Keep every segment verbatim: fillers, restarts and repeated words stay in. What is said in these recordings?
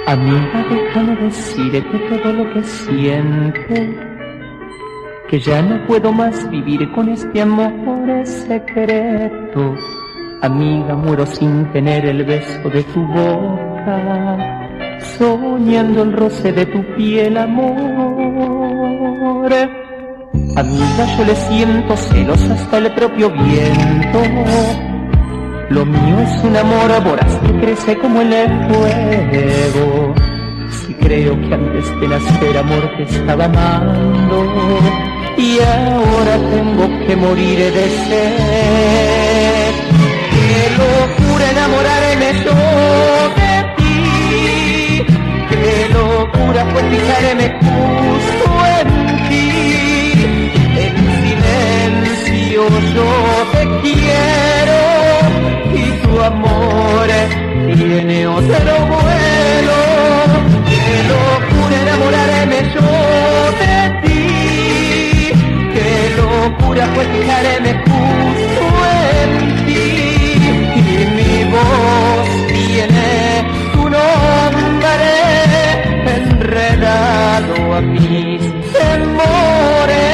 Amiga, déjame decirte todo lo que siento, que ya no puedo más vivir con este amor secreto. Amiga, muero sin tener el beso de tu boca, soñando el roce de tu piel, amor. Amiga, yo le siento celos hasta el propio viento. Lo mío es un amor voraz que crece como el fuego. Si creo que antes de nacer amor te estaba amando, y ahora tengo que morir de sed. Qué locura enamorarme yo de ti, qué locura fue fijarme justo en ti. En silencio yo te quiero, y tu amor tiene otro vuelo. Qué locura enamorarme yo de ti, qué locura fue fijarme justo en ti. Y mi voz tiene tu nombre enredado a mis temores.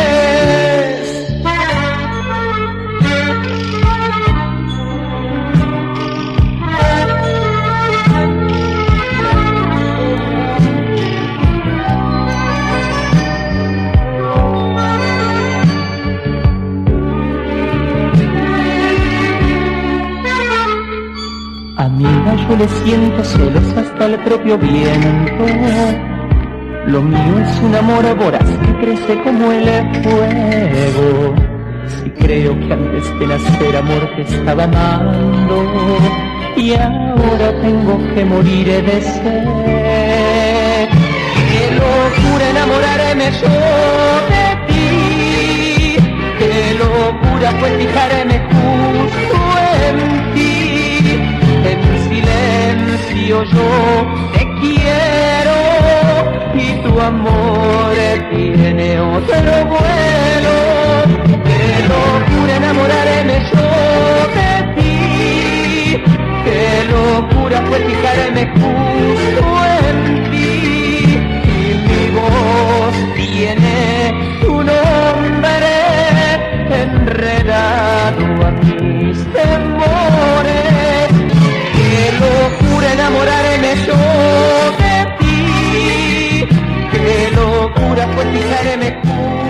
Amiga, yo le siento celos hasta el propio viento. Lo mío es un amor voraz que crece como el fuego. Si creo que antes de nacer amor te estaba amando, y ahora tengo que morir de sed. Qué locura enamorarme yo de ti, qué locura fue fijarme justo en ti. En silencio yo te quiero, y tu amor tiene otro vuelo. Qué locura enamorarme yo de ti, qué locura fue fijarme justo en ti. Y mi voz tiene tu nombre enredado a mis temores. Qué locura enamorarme yo de ti, qué locura fue fijarme justo